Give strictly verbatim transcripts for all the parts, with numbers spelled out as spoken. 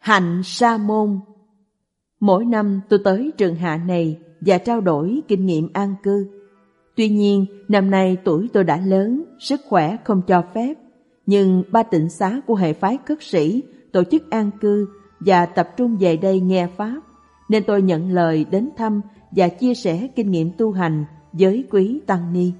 Hạnh Sa môn. Mỗi năm tôi tới trường hạ này và trao đổi kinh nghiệm an cư. Tuy nhiên, năm nay tuổi tôi đã lớn, sức khỏe không cho phép. Nhưng ba tịnh xá của hệ phái cất sĩ tổ chức an cư và tập trung về đây nghe Pháp, nên tôi nhận lời đến thăm và chia sẻ kinh nghiệm tu hành với quý tăng ni.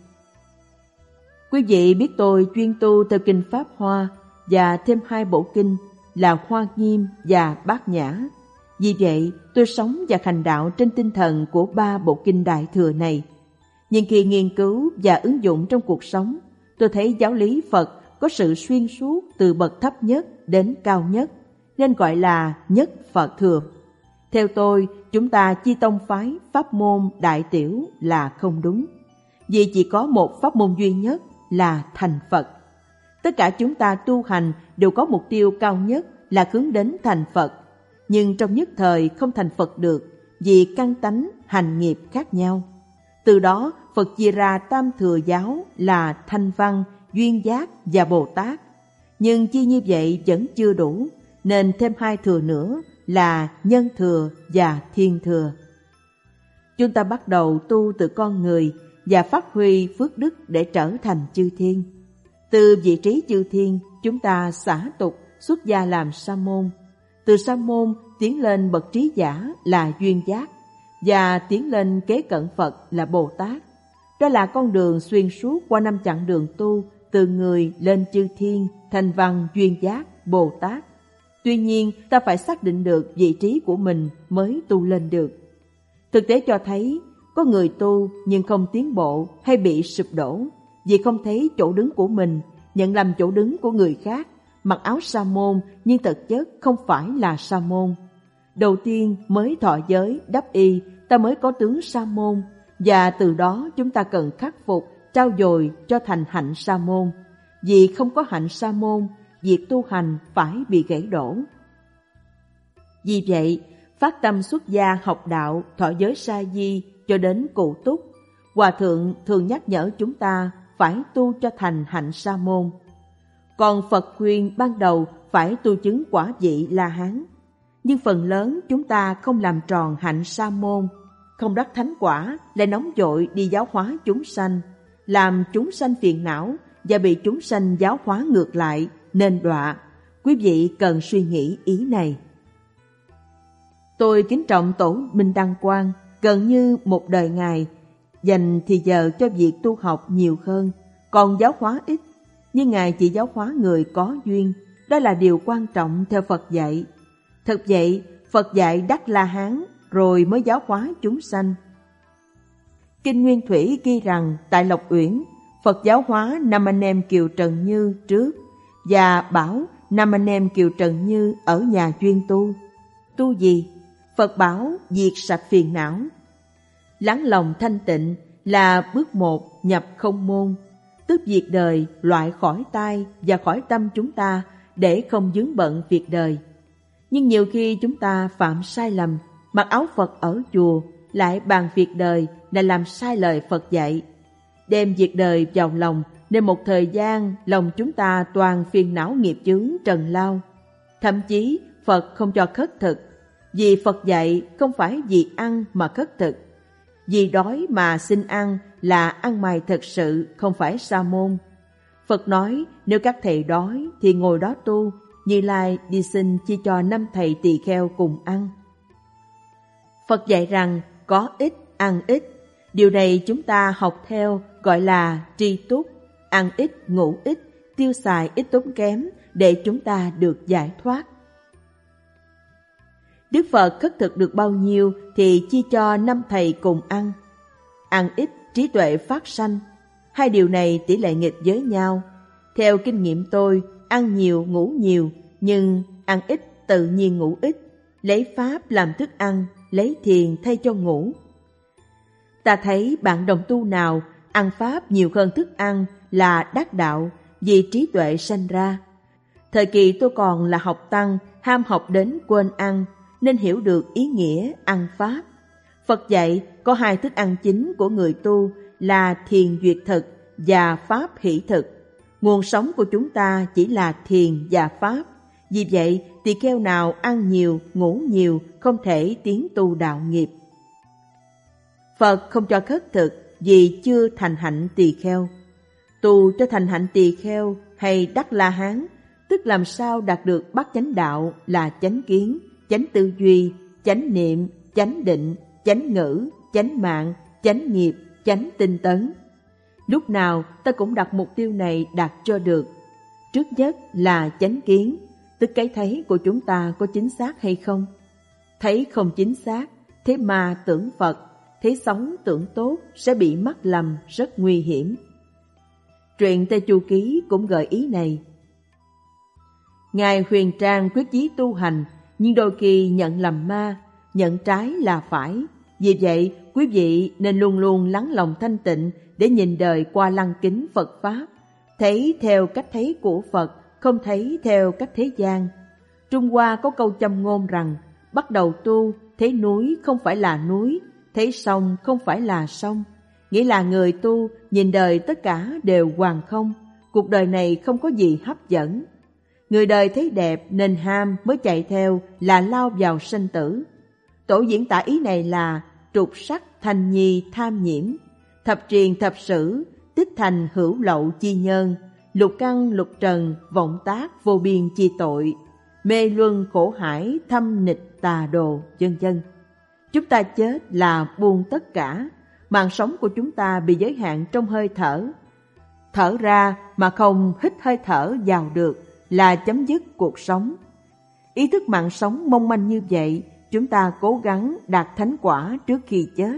Quý vị biết tôi chuyên tu theo kinh Pháp Hoa và thêm hai bộ kinh là Hoa Nghiêm và Bát Nhã. Vì vậy, tôi sống và hành đạo trên tinh thần của ba bộ kinh Đại Thừa này. Nhưng khi nghiên cứu và ứng dụng trong cuộc sống, tôi thấy giáo lý Phật có sự xuyên suốt từ bậc thấp nhất đến cao nhất, nên gọi là nhất Phật Thừa. Theo tôi, chúng ta chia tông phái pháp môn đại tiểu là không đúng, vì chỉ có một pháp môn duy nhất là thành Phật. Tất cả chúng ta tu hành đều có mục tiêu cao nhất là hướng đến thành Phật, nhưng trong nhất thời không thành Phật được vì căn tánh hành nghiệp khác nhau. Từ đó Phật chia ra tam thừa giáo là Thanh Văn, Duyên Giác và Bồ Tát. Nhưng chia như vậy vẫn chưa đủ, nên thêm hai thừa nữa là Nhân Thừa và Thiên Thừa. Chúng ta bắt đầu tu từ con người và phát huy phước đức để trở thành chư thiên. Từ vị trí chư thiên, chúng ta xả tục, xuất gia làm sa môn. Từ sa môn tiến lên bậc trí giả là Duyên Giác, và tiến lên kế cận Phật là Bồ Tát. Đó là con đường xuyên suốt qua năm chặng đường tu, từ người lên chư thiên, Thanh Văn, Duyên Giác, Bồ Tát. Tuy nhiên, ta phải xác định được vị trí của mình mới tu lên được. Thực tế cho thấy, có người tu nhưng không tiến bộ hay bị sụp đổ, vì không thấy chỗ đứng của mình, nhận làm chỗ đứng của người khác, mặc áo sa môn nhưng thực chất không phải là sa môn. Đầu tiên mới thọ giới, đắp y, ta mới có tướng sa môn, và từ đó chúng ta cần khắc phục, trau dồi cho thành hạnh sa môn. Vì không có hạnh sa môn, việc tu hành phải bị gãy đổ. Vì vậy, phát tâm xuất gia học đạo, thọ giới sa di cho đến cụ túc, Hòa Thượng thường nhắc nhở chúng ta phải tu cho thành hạnh sa môn. Còn Phật khuyên ban đầu phải tu chứng quả vị La Hán. Nhưng phần lớn chúng ta không làm tròn hạnh sa môn, không đắc thánh quả, lại nóng vội đi giáo hóa chúng sanh, làm chúng sanh phiền não và bị chúng sanh giáo hóa ngược lại, nên đọa. Quý vị cần suy nghĩ ý này. Tôi kính trọng Tổ Minh Đăng Quang, gần như một đời Ngài, dành thì giờ cho việc tu học nhiều hơn, còn giáo hóa ít. Nhưng Ngài chỉ giáo hóa người có duyên, đó là điều quan trọng theo Phật dạy. Thật vậy, Phật dạy đắc La Hán rồi mới giáo hóa chúng sanh. Kinh Nguyên Thủy ghi rằng tại Lộc Uyển, Phật giáo hóa năm anh em Kiều Trần Như trước và bảo năm anh em Kiều Trần Như ở nhà chuyên tu. Tu gì? Phật bảo diệt sạch phiền não. Lắng lòng thanh tịnh là bước một nhập không môn, tức diệt đời loại khỏi tai và khỏi tâm chúng ta để không vướng bận việc đời. Nhưng nhiều khi chúng ta phạm sai lầm, mặc áo Phật ở chùa, lại bàn việc đời là làm sai lời Phật dạy. Đem việc đời vào lòng, nên một thời gian lòng chúng ta toàn phiền não nghiệp chướng trần lao. Thậm chí Phật không cho khất thực, vì Phật dạy không phải vì ăn mà khất thực. Vì đói mà xin ăn là ăn mày thật sự, không phải sa môn. Phật nói nếu các thầy đói thì ngồi đó tu, Như Lai đi xin chia cho năm thầy tỳ kheo cùng ăn. Phật dạy rằng có ít, ăn ít. Điều này chúng ta học theo gọi là tri túc, ăn ít, ngủ ít, tiêu xài ít tốn kém để chúng ta được giải thoát. Đức Phật khất thực được bao nhiêu thì chia cho năm thầy cùng ăn. Ăn ít, trí tuệ phát sanh. Hai điều này tỷ lệ nghịch với nhau. Theo kinh nghiệm tôi, ăn nhiều, ngủ nhiều, nhưng ăn ít tự nhiên ngủ ít. Lấy Pháp làm thức ăn, lấy thiền thay cho ngủ. Ta thấy bạn đồng tu nào ăn Pháp nhiều hơn thức ăn là đắc đạo, vì trí tuệ sanh ra. Thời kỳ tôi còn là học tăng, ham học đến quên ăn, nên hiểu được ý nghĩa ăn Pháp. Phật dạy có hai thức ăn chính của người tu là thiền duyệt thực và Pháp hỷ thực. Nguồn sống của chúng ta chỉ là thiền và Pháp, Vì vậy, tỳ kheo nào ăn nhiều, ngủ nhiều, không thể tiến tu đạo nghiệp. Phật không cho khất thực vì chưa thành hạnh tỳ kheo. Tu cho thành hạnh tỳ kheo hay đắc La Hán, tức làm sao đạt được bát chánh đạo là chánh kiến, chánh tư duy, chánh niệm, chánh định, chánh ngữ, chánh mạng, chánh nghiệp, chánh tinh tấn. Lúc nào ta cũng đặt mục tiêu này đạt cho được. Trước nhất là chánh kiến, tức cái thấy của chúng ta có chính xác hay không. Thấy không chính xác, thế mà tưởng Phật, thế xấu tưởng tốt sẽ bị mắc lầm rất nguy hiểm. Truyện Tây Chu Ký cũng gợi ý này. Ngài Huyền Trang quyết chí tu hành, nhưng đôi khi nhận lầm ma, nhận trái là phải. Vì vậy, quý vị nên luôn luôn lắng lòng thanh tịnh để nhìn đời qua lăng kính Phật Pháp, thấy theo cách thấy của Phật, không thấy theo cách thế gian. Trung Hoa có câu châm ngôn rằng, bắt đầu tu, thấy núi không phải là núi, thấy sông không phải là sông. Nghĩa là người tu nhìn đời tất cả đều hoàn không, cuộc đời này không có gì hấp dẫn. Người đời thấy đẹp nên ham mới chạy theo là lao vào sanh tử. Tổ diễn tả ý này là trục sắc thành nhi tham nhiễm, thập triền thập sử, tích thành hữu lậu chi nhân, lục căn lục trần, vọng tác vô biên chi tội, mê luân khổ hải thâm nịch tà đồ, vân vân. Chúng ta chết là buông tất cả, mạng sống của chúng ta bị giới hạn trong hơi thở. Thở ra mà không hít hơi thở vào được là chấm dứt cuộc sống. Ý thức mạng sống mong manh như vậy, chúng ta cố gắng đạt thánh quả trước khi chết.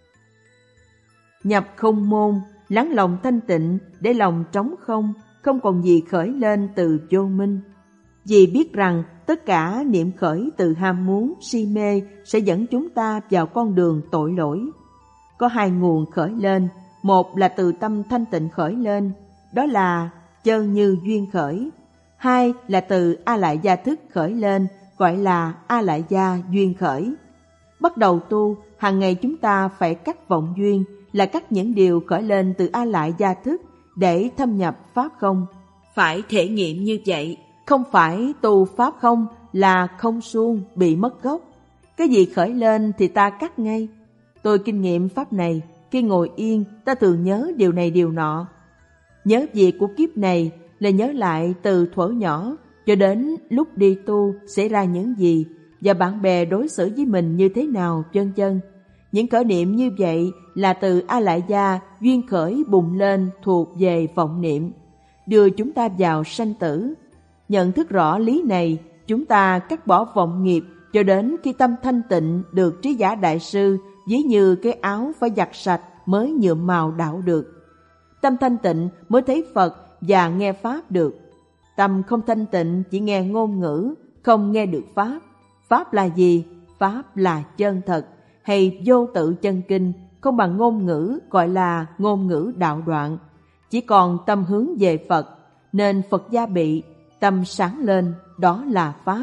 Nhập không môn, lắng lòng thanh tịnh để lòng trống không, không còn gì khởi lên từ vô minh. Vì biết rằng tất cả niệm khởi từ ham muốn, si mê sẽ dẫn chúng ta vào con đường tội lỗi. Có hai nguồn khởi lên, một là từ tâm thanh tịnh khởi lên, đó là chơn như duyên khởi. Hai là từ A Lại Gia thức khởi lên, gọi là A Lại Gia duyên khởi. Bắt đầu tu, hàng ngày chúng ta phải cắt vọng duyên, là cắt những điều khởi lên từ A Lại Gia thức để thâm nhập Pháp không. Phải thể nghiệm như vậy, không phải tu Pháp không là không suông, bị mất gốc. Cái gì khởi lên thì ta cắt ngay. Tôi kinh nghiệm Pháp này, khi ngồi yên ta thường nhớ điều này điều nọ. Nhớ việc của kiếp này là nhớ lại từ thuở nhỏ cho đến lúc đi tu xảy ra những gì và bạn bè đối xử với mình như thế nào, vân vân. Những khởi niệm như vậy là từ A Lại Gia duyên khởi bùng lên thuộc về vọng niệm, đưa chúng ta vào sanh tử. Nhận thức rõ lý này, chúng ta cắt bỏ vọng nghiệp cho đến khi tâm thanh tịnh được Trí Giả Đại Sư ví như cái áo phải giặt sạch mới nhuộm màu đạo được. Tâm thanh tịnh mới thấy Phật và nghe Pháp được. Tâm không thanh tịnh chỉ nghe ngôn ngữ, không nghe được Pháp. Pháp là gì? Pháp là chân thật, hay vô tự chân kinh, không bằng ngôn ngữ gọi là ngôn ngữ đạo đoạn. Chỉ còn tâm hướng về Phật, nên Phật gia bị, tâm sáng lên, đó là Pháp.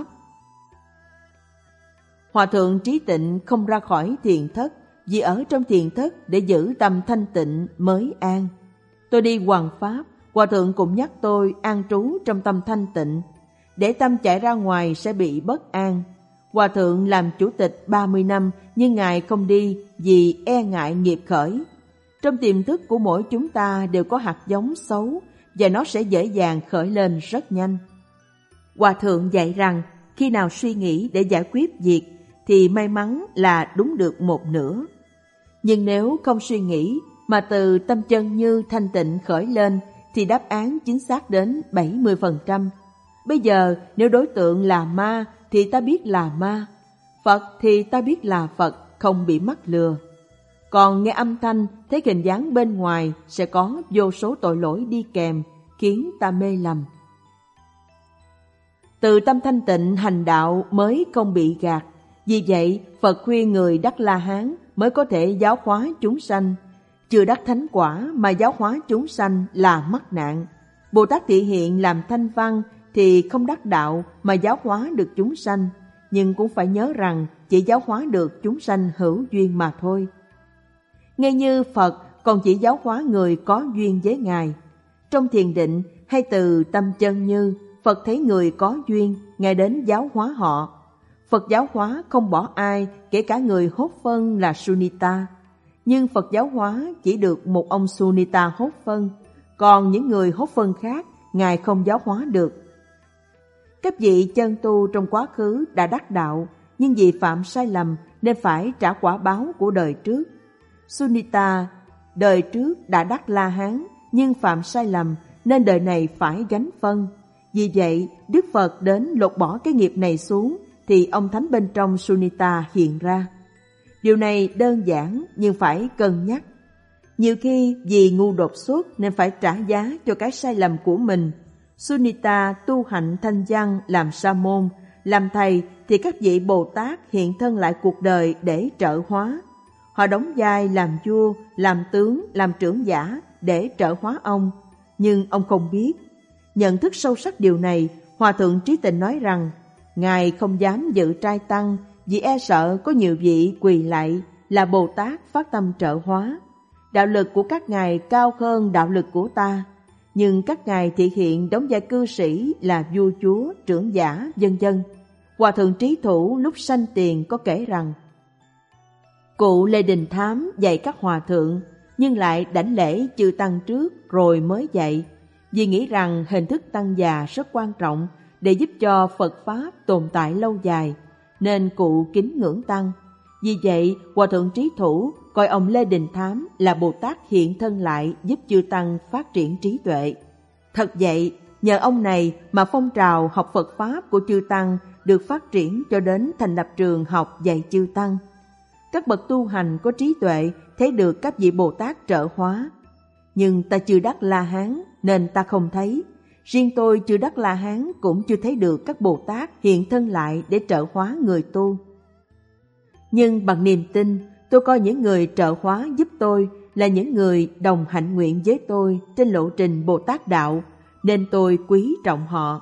Hòa thượng Trí Tịnh không ra khỏi thiền thất, vì ở trong thiền thất để giữ tâm thanh tịnh mới an. Tôi đi hoằng Pháp, Hòa thượng cũng nhắc tôi an trú trong tâm thanh tịnh. Để tâm chạy ra ngoài sẽ bị bất an. Hòa thượng làm chủ tịch ba mươi năm, nhưng Ngài không đi vì e ngại nghiệp khởi. Trong tiềm thức của mỗi chúng ta đều có hạt giống xấu, và nó sẽ dễ dàng khởi lên rất nhanh. Hòa thượng dạy rằng, khi nào suy nghĩ để giải quyết việc, thì may mắn là đúng được một nửa. Nhưng nếu không suy nghĩ, mà từ tâm chân như thanh tịnh khởi lên, thì đáp án chính xác đến bảy mươi phần trăm. Bây giờ, nếu đối tượng là ma, thì ta biết là ma. Phật thì ta biết là Phật, không bị mắc lừa. Còn nghe âm thanh, thấy hình dáng bên ngoài sẽ có vô số tội lỗi đi kèm, khiến ta mê lầm. Từ tâm thanh tịnh hành đạo mới không bị gạt. Vì vậy, Phật khuyên người đắc La Hán mới có thể giáo hóa chúng sanh. Chưa đắc thánh quả mà giáo hóa chúng sanh là mắc nạn. Bồ Tát Thị Hiện làm thanh văn thì không đắc đạo mà giáo hóa được chúng sanh, nhưng cũng phải nhớ rằng chỉ giáo hóa được chúng sanh hữu duyên mà thôi. Ngay như Phật còn chỉ giáo hóa người có duyên với Ngài. Trong thiền định hay từ tâm chân như, Phật thấy người có duyên, Ngài đến giáo hóa họ. Phật giáo hóa không bỏ ai, kể cả người hốt phân là Sunita. Nhưng Phật giáo hóa chỉ được một ông Sunita hốt phân, còn những người hốt phân khác, Ngài không giáo hóa được. Các vị chân tu trong quá khứ đã đắc đạo, nhưng vì phạm sai lầm nên phải trả quả báo của đời trước. Sunita đời trước đã đắc La Hán, nhưng phạm sai lầm nên đời này phải gánh phân. Vì vậy, Đức Phật đến lột bỏ cái nghiệp này xuống, thì ông thánh bên trong Sunita hiện ra. Điều này đơn giản nhưng phải cân nhắc. Nhiều khi vì ngu đột xuất nên phải trả giá cho cái sai lầm của mình. Sunita tu hạnh thanh văn làm sa môn, làm thầy thì các vị Bồ Tát hiện thân lại cuộc đời để trợ hóa. Họ đóng vai làm vua, làm tướng, làm trưởng giả để trợ hóa ông. Nhưng ông không biết. Nhận thức sâu sắc điều này, Hòa thượng Trí Tịnh nói rằng Ngài không dám dự trai tăng vì e sợ có nhiều vị quỳ lạy là Bồ Tát phát tâm trợ hóa. Đạo lực của các ngài cao hơn đạo lực của ta, nhưng các ngài thị hiện đóng vai cư sĩ là vua chúa, trưởng giả, vân vân. Hòa thượng Trí Thủ lúc sanh tiền có kể rằng cụ Lê Đình Thám dạy các hòa thượng, nhưng lại đảnh lễ chư tăng trước rồi mới dạy, vì nghĩ rằng hình thức tăng già rất quan trọng để giúp cho Phật Pháp tồn tại lâu dài, nên cụ kính ngưỡng tăng. Vì vậy, Hòa thượng Trí Thủ coi ông Lê Đình Thám là Bồ Tát hiện thân lại giúp chư tăng phát triển trí tuệ. Thật vậy, nhờ ông này mà phong trào học Phật Pháp của chư tăng được phát triển cho đến thành lập trường học dạy chư tăng. Các bậc tu hành có trí tuệ thấy được các vị Bồ Tát trợ hóa. Nhưng ta chưa đắc La Hán nên ta không thấy. Riêng tôi chưa đắc La Hán cũng chưa thấy được các Bồ Tát hiện thân lại để trợ hóa người tu. Nhưng bằng niềm tin, tôi coi những người trợ hóa giúp tôi là những người đồng hạnh nguyện với tôi trên lộ trình Bồ Tát đạo, nên tôi quý trọng họ.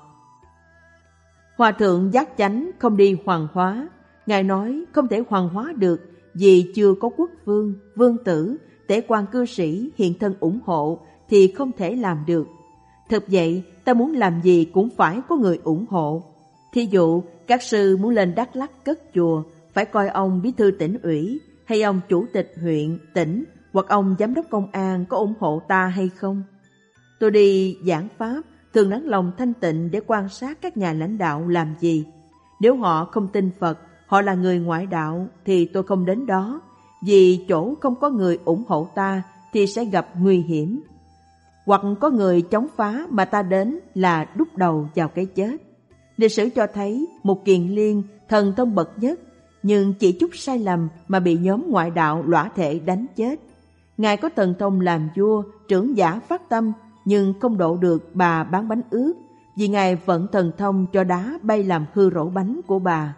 Hòa thượng Giác Chánh không đi hoàng hóa. Ngài nói không thể hoàng hóa được vì chưa có quốc vương, vương tử, tể quan cư sĩ hiện thân ủng hộ thì không thể làm được. Thực vậy, ta muốn làm gì cũng phải có người ủng hộ. Thí dụ, các sư muốn lên Đắk Lắk cất chùa, phải coi ông bí thư tỉnh ủy, hay ông chủ tịch huyện, tỉnh, hoặc ông giám đốc công an có ủng hộ ta hay không. Tôi đi giảng pháp, thường lắng lòng thanh tịnh để quan sát các nhà lãnh đạo làm gì. Nếu họ không tin Phật, họ là người ngoại đạo, thì tôi không đến đó, vì chỗ không có người ủng hộ ta thì sẽ gặp nguy hiểm. Hoặc có người chống phá mà ta đến là đút đầu vào cái chết. Lịch sử cho thấy một Kiền Liên thần thông bậc nhất, nhưng chỉ chút sai lầm mà bị nhóm ngoại đạo lõa thể đánh chết. Ngài có thần thông làm vua, trưởng giả phát tâm, nhưng không độ được bà bán bánh ướt, vì Ngài vận thần thông cho đá bay làm hư rổ bánh của bà.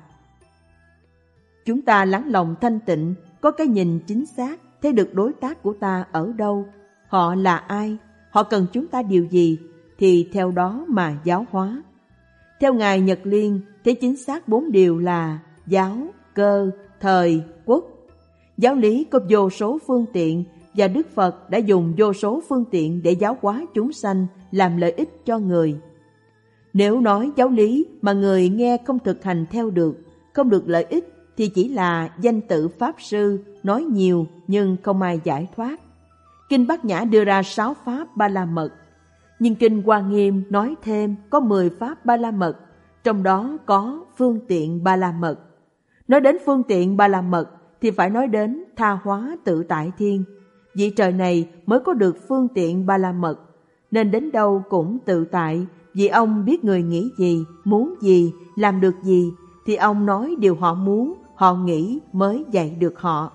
Chúng ta lắng lòng thanh tịnh, có cái nhìn chính xác, thấy được đối tác của ta ở đâu, họ là ai, họ cần chúng ta điều gì, thì theo đó mà giáo hóa. Theo Ngài Nhật Liên, thấy chính xác bốn điều là giáo, cơ, thời, quốc. Giáo lý có vô số phương tiện, và Đức Phật đã dùng vô số phương tiện để giáo hóa chúng sanh, làm lợi ích cho người. Nếu nói giáo lý mà người nghe không thực hành theo được, không được lợi ích, thì chỉ là danh tự Pháp Sư, nói nhiều nhưng không ai giải thoát. Kinh Bát Nhã đưa ra sáu Pháp Ba La Mật, nhưng Kinh Hoa Nghiêm nói thêm có mười Pháp Ba La Mật, trong đó có phương tiện Ba La Mật. Nói đến phương tiện Ba La Mật thì phải nói đến tha hóa tự tại thiên. Vị trời này mới có được phương tiện Ba La Mật, nên đến đâu cũng tự tại, vì ông biết người nghĩ gì, muốn gì, làm được gì, thì ông nói điều họ muốn, họ nghĩ mới dạy được họ.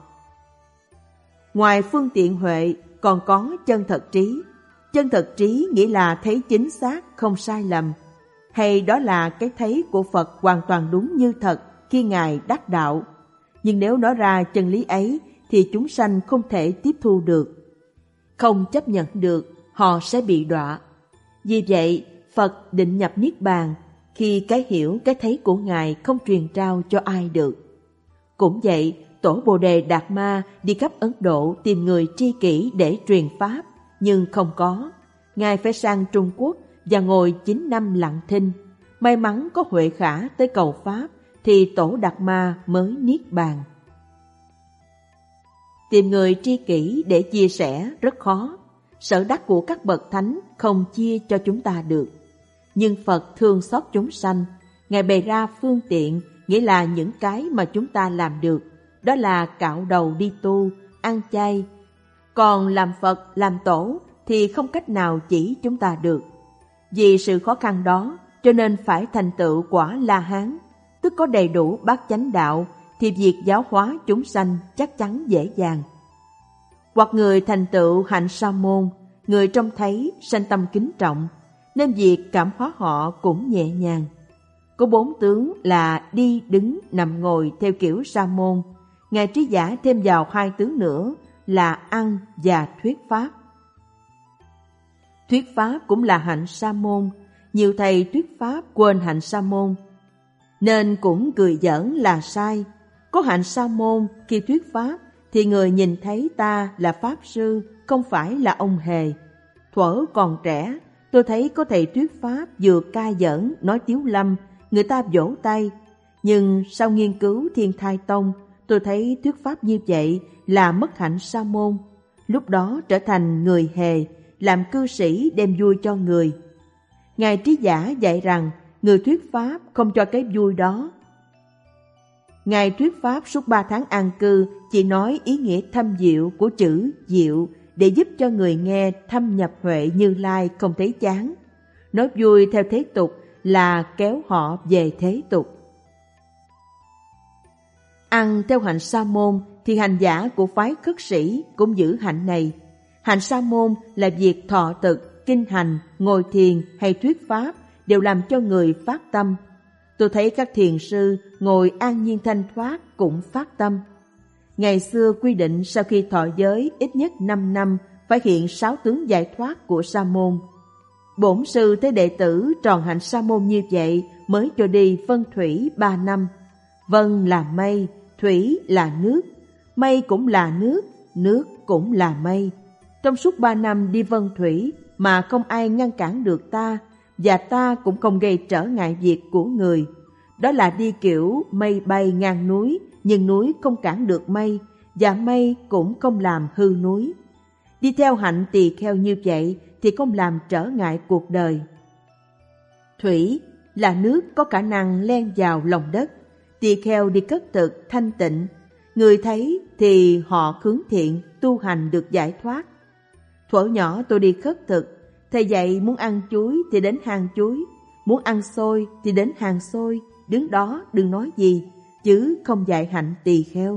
Ngoài phương tiện huệ còn có chân thật trí. Chân thật trí nghĩa là thấy chính xác, không sai lầm, hay đó là cái thấy của Phật hoàn toàn đúng như thật khi Ngài đắc đạo. Nhưng nếu nói ra chân lý ấy thì chúng sanh không thể tiếp thu được, không chấp nhận được, họ sẽ bị đọa. Vì vậy, Phật định nhập Niết Bàn khi cái hiểu, cái thấy của Ngài không truyền trao cho ai được. Cũng vậy, Tổ Bồ Đề Đạt Ma đi khắp Ấn Độ tìm người tri kỷ để truyền Pháp, nhưng không có. Ngài phải sang Trung Quốc và ngồi chín năm lặng thinh. May mắn có Huệ Khả tới cầu Pháp thì Tổ Đạt Ma mới niết bàn. Tìm người tri kỷ để chia sẻ rất khó. Sở đắc của các bậc thánh không chia cho chúng ta được. Nhưng Phật thương xót chúng sanh, Ngài bày ra phương tiện, nghĩa là những cái mà chúng ta làm được. Đó là cạo đầu đi tu, ăn chay. Còn làm Phật, làm Tổ thì không cách nào chỉ chúng ta được. Vì sự khó khăn đó, cho nên phải thành tựu quả La Hán, tức có đầy đủ bát chánh đạo, thì việc giáo hóa chúng sanh chắc chắn dễ dàng. Hoặc người thành tựu hạnh sa môn, người trông thấy sanh tâm kính trọng, nên việc cảm hóa họ cũng nhẹ nhàng. Có bốn tướng là đi, đứng, nằm, ngồi theo kiểu sa môn. Ngài Trí Giả thêm vào hai tướng nữa là ăn và thuyết pháp. Thuyết pháp cũng là hạnh sa môn. Nhiều thầy thuyết pháp quên hạnh sa môn, nên cũng cười giỡn là sai. Có hạnh sa môn khi thuyết pháp thì người nhìn thấy ta là pháp sư, không phải là ông hề. Thuở còn trẻ, tôi thấy có thầy thuyết pháp vừa ca giỡn nói tiếu lâm, người ta vỗ tay. Nhưng sau nghiên cứu Thiên Thai Tông, tôi thấy thuyết pháp như vậy là mất hạnh sa môn. Lúc đó trở thành người hề, làm cư sĩ đem vui cho người. Ngài Trí Giả dạy rằng người thuyết pháp không cho cái vui đó. Ngài thuyết pháp suốt ba tháng an cư chỉ nói ý nghĩa thâm diệu của chữ diệu để giúp cho người nghe thâm nhập huệ Như Lai không thấy chán. Nói vui theo thế tục là kéo họ về thế tục. Ăn theo hạnh sa môn thì hành giả của phái khất sĩ cũng giữ hạnh này. Hạnh sa môn là việc thọ thực, kinh hành, ngồi thiền hay thuyết pháp đều làm cho người phát tâm. Tôi thấy các thiền sư ngồi an nhiên thanh thoát cũng phát tâm. Ngày xưa quy định sau khi thọ giới ít nhất năm năm phải hiện sáu tướng giải thoát của sa môn. Bổn sư thấy đệ tử tròn hạnh sa môn như vậy mới cho đi vân thủy ba năm. Vân là mây, thủy là nước, mây cũng là nước, nước cũng là mây. Trong suốt ba năm đi vân thủy mà không ai ngăn cản được ta, và ta cũng không gây trở ngại việc của người. Đó là đi kiểu mây bay ngang núi, nhưng núi không cản được mây, và mây cũng không làm hư núi. Đi theo hạnh tỳ kheo như vậy thì không làm trở ngại cuộc đời. Thủy là nước có khả năng len vào lòng đất. Tỳ kheo đi cất thực thanh tịnh, người thấy thì họ hướng thiện, tu hành được giải thoát. Thuở nhỏ tôi đi khất thực, thầy dạy muốn ăn chuối thì đến hang chuối, muốn ăn xôi thì đến hàng xôi, đứng đó đừng nói gì, chứ không dạy hạnh tỳ kheo.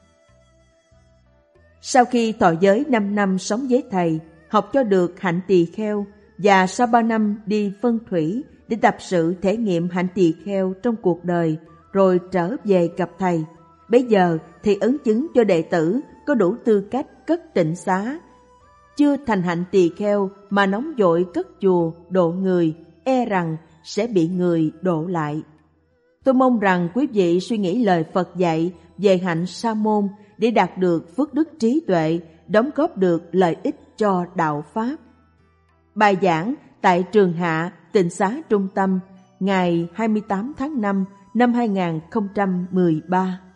Sau khi thọ giới năm năm sống với thầy, học cho được hạnh tỳ kheo, và sau ba năm đi vân thủy để tập sự thể nghiệm hạnh tỳ kheo trong cuộc đời, rồi trở về gặp thầy. Bây giờ thầy ấn chứng cho đệ tử có đủ tư cách cất tịnh xá. Chưa thành hạnh tỳ kheo mà nóng vội cất chùa độ người, e rằng sẽ bị người độ lại. Tôi mong rằng quý vị suy nghĩ lời Phật dạy về hạnh sa môn để đạt được phước đức trí tuệ, đóng góp được lợi ích cho đạo Pháp. Bài giảng tại Trường Hạ Tịnh Xá Trung Tâm ngày hai mươi tám tháng năm năm hai nghìn không trăm mười ba.